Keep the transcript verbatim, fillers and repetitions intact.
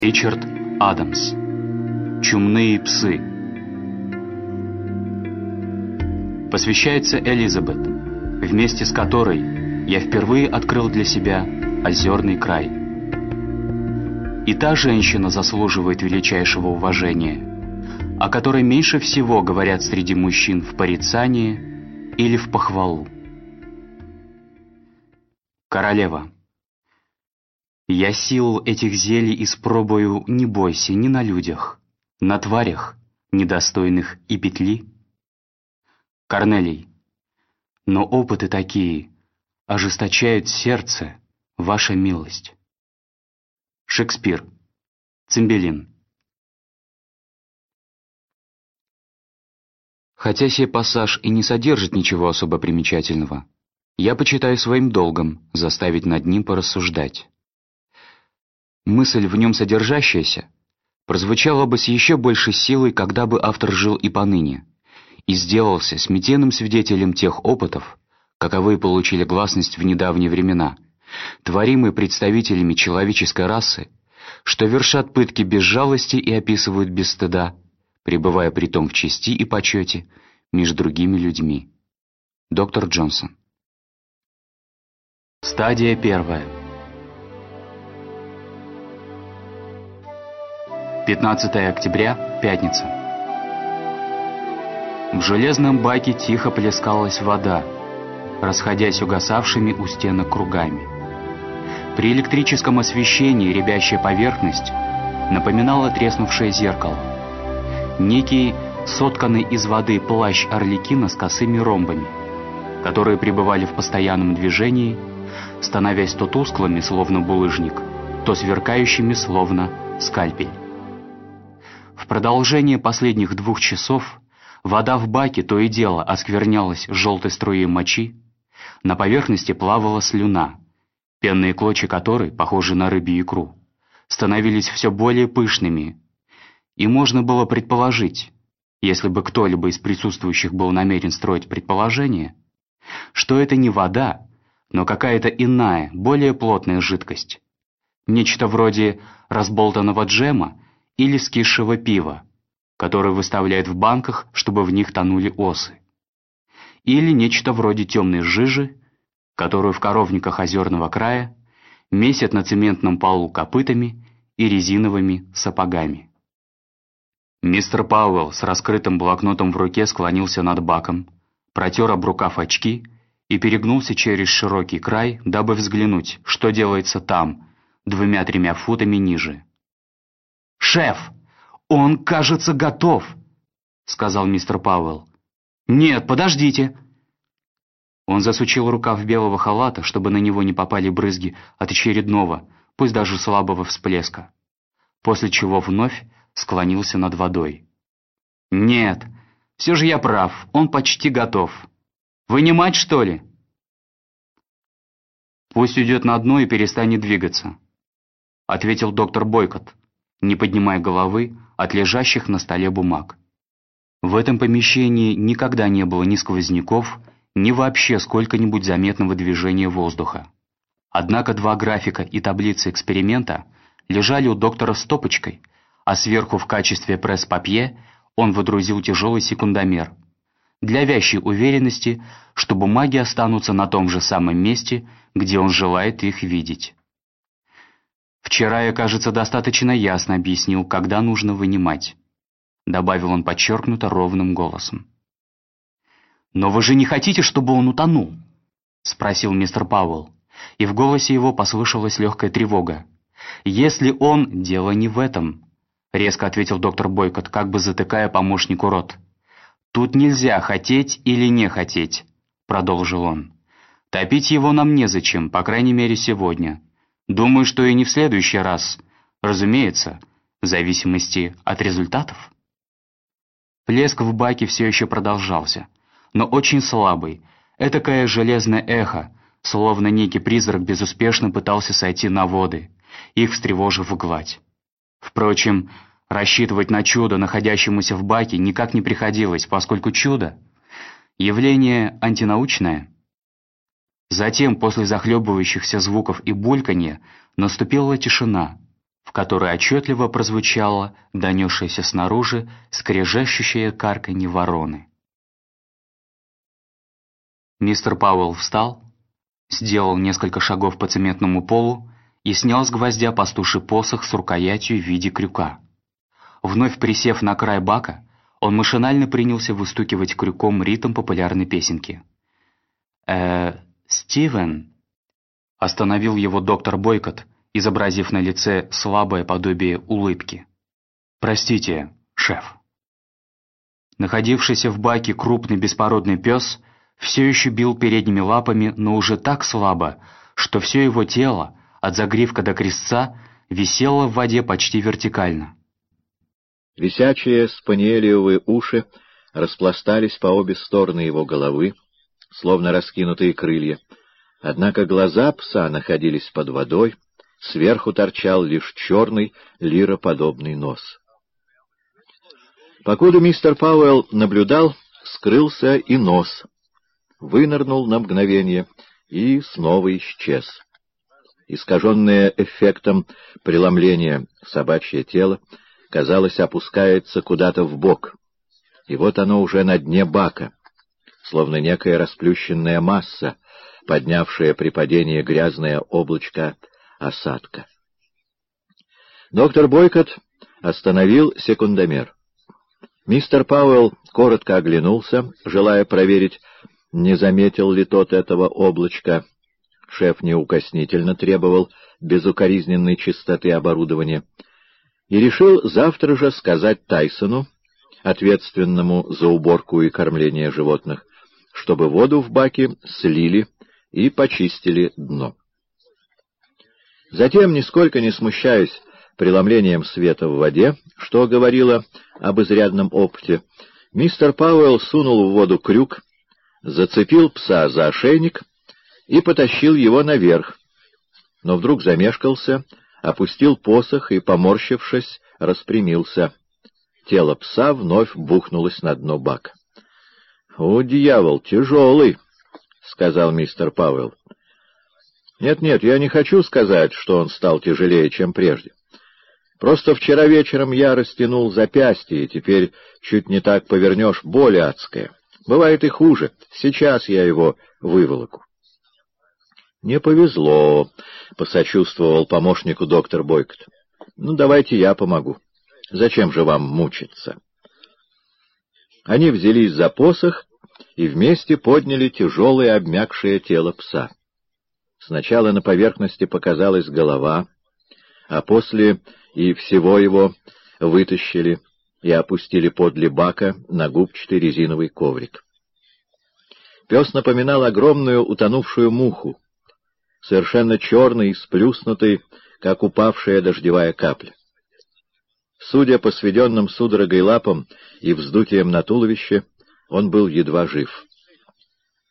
Ричард Адамс. Чумные псы. Посвящается Элизабет, вместе с которой я впервые открыл для себя озерный край. И та женщина заслуживает величайшего уважения, о которой меньше всего говорят среди мужчин в порицании или в похвалу. Королева. Я сил этих зелий испробую, не бойся, ни на людях, на тварях, недостойных и петли. Корнелий. Но опыты такие ожесточают сердце, ваша милость. Шекспир. Цимбелин. Хотя сей пассаж и не содержит ничего особо примечательного, я почитаю своим долгом заставить над ним порассуждать. Мысль, в нем содержащаяся, прозвучала бы с еще большей силой, когда бы автор жил и поныне, и сделался смятенным свидетелем тех опытов, каковые получили гласность в недавние времена, творимые представителями человеческой расы, что вершат пытки без жалости и описывают без стыда, пребывая притом в чести и почете между другими людьми. Доктор Джонсон. Стадия первая. пятнадцатое октября, пятница. В железном баке тихо плескалась вода, расходясь угасавшими у стенок кругами. При электрическом освещении рябящая поверхность напоминала треснувшее зеркало. Некий сотканный из воды плащ Арлекина с косыми ромбами, которые пребывали в постоянном движении, становясь то тусклыми, словно булыжник, то сверкающими, словно скальпель. В продолжение последних двух часов вода в баке то и дело осквернялась желтой струей мочи, на поверхности плавала слюна, пенные клочья которой, похожие на рыбью икру, становились все более пышными, и можно было предположить, если бы кто-либо из присутствующих был намерен строить предположение, что это не вода, но какая-то иная, более плотная жидкость, нечто вроде разболтанного джема или скисшего пива, которое выставляют в банках, чтобы в них тонули осы, или нечто вроде темной жижи, которую в коровниках озерного края месят на цементном полу копытами и резиновыми сапогами. Мистер Пауэлл с раскрытым блокнотом в руке склонился над баком, протер об рукав очки и перегнулся через широкий край, дабы взглянуть, что делается там, двумя-тремя футами ниже. «Шеф, он, кажется, готов», — сказал мистер Пауэлл. «Нет, подождите». Он засучил рукав белого халата, чтобы на него не попали брызги от очередного, пусть даже слабого всплеска, после чего вновь склонился над водой. «Нет, все же я прав, он почти готов. Вынимать, что ли?» «Пусть уйдет на дно и перестанет двигаться», — ответил доктор Бойкот, не поднимая головы от лежащих на столе бумаг. В этом помещении никогда не было ни сквозняков, ни вообще сколько-нибудь заметного движения воздуха. Однако два графика и таблицы эксперимента лежали у доктора стопочкой, а сверху в качестве пресс-папье он водрузил тяжелый секундомер, для вящей уверенности, что бумаги останутся на том же самом месте, где он желает их видеть. «Вчера я, кажется, достаточно ясно объяснил, когда нужно вынимать», — добавил он подчеркнуто ровным голосом. «Но вы же не хотите, чтобы он утонул?» — спросил мистер Пауэлл, и в голосе его послышалась легкая тревога. «Если он...» «Дело не в этом», — резко ответил доктор Бойкот, как бы затыкая помощнику рот. «Тут нельзя хотеть или не хотеть», — продолжил он. «Топить его нам незачем, по крайней мере, сегодня. Думаю, что и не в следующий раз. Разумеется, в зависимости от результатов». Плеск в баке все еще продолжался, но очень слабый, этакое железное эхо, словно некий призрак безуспешно пытался сойти на воды, их встревожив в гладь. Впрочем, рассчитывать на чудо, находящемуся в баке, никак не приходилось, поскольку чудо — явление антинаучное. Затем, после захлебывающихся звуков и бульканья, наступила тишина, в в которой отчетливо прозвучало донесшееся снаружи скрежещущее карканье вороны. Мистер Пауэлл встал, сделал несколько шагов по цементному полу и снял с гвоздя пастуший посох с рукоятью в виде крюка. Вновь присев на край бака, он машинально принялся выстукивать крюком ритм популярной песенки. «Э, Стивен?» — остановил его доктор Бойкот, изобразив на лице слабое подобие улыбки. «Простите, шеф». Находившийся в баке крупный беспородный пес все еще бил передними лапами, но уже так слабо, что все его тело, от загривка до крестца, висело в воде почти вертикально. Висячие спаниелиевые уши распластались по обе стороны его головы, словно раскинутые крылья, однако глаза пса находились под водой, сверху торчал лишь черный лироподобный нос. Покуда мистер Пауэлл наблюдал, скрылся и нос, вынырнул на мгновение и снова исчез. Искаженное эффектом преломления собачье тело, казалось, опускается куда-то в бок, и вот оно уже на дне бака, словно некая расплющенная масса, поднявшая при падении грязное облачко осадка. Доктор Бойкот остановил секундомер. Мистер Пауэлл коротко оглянулся, желая проверить, не заметил ли тот этого облачка. Шеф неукоснительно требовал безукоризненной чистоты оборудования и решил завтра же сказать Тайсону, ответственному за уборку и кормление животных, чтобы воду в баке слили и почистили дно. Затем, нисколько не смущаясь преломлением света в воде, что говорило об изрядном опыте, мистер Пауэлл сунул в воду крюк, зацепил пса за ошейник и потащил его наверх, но вдруг замешкался, опустил посох и, поморщившись, распрямился. Тело пса вновь бухнулось на дно бака. — О, дьявол, тяжелый! — сказал мистер Пауэлл. «Нет-нет, я не хочу сказать, что он стал тяжелее, чем прежде. Просто вчера вечером я растянул запястье, и теперь чуть не так повернешь, боль адская. Бывает и хуже. Сейчас я его выволоку». «Не повезло», — посочувствовал помощнику доктор Бойкот. «Ну, давайте я помогу. Зачем же вам мучиться?» Они взялись за посох и вместе подняли тяжелое обмякшее тело пса. Сначала на поверхности показалась голова, а после и всего его вытащили и опустили подле бака на губчатый резиновый коврик. Пес напоминал огромную утонувшую муху, совершенно черный и сплюснутый, как упавшая дождевая капля. Судя по сведенным судорогой лапам и вздутиям на туловище, он был едва жив.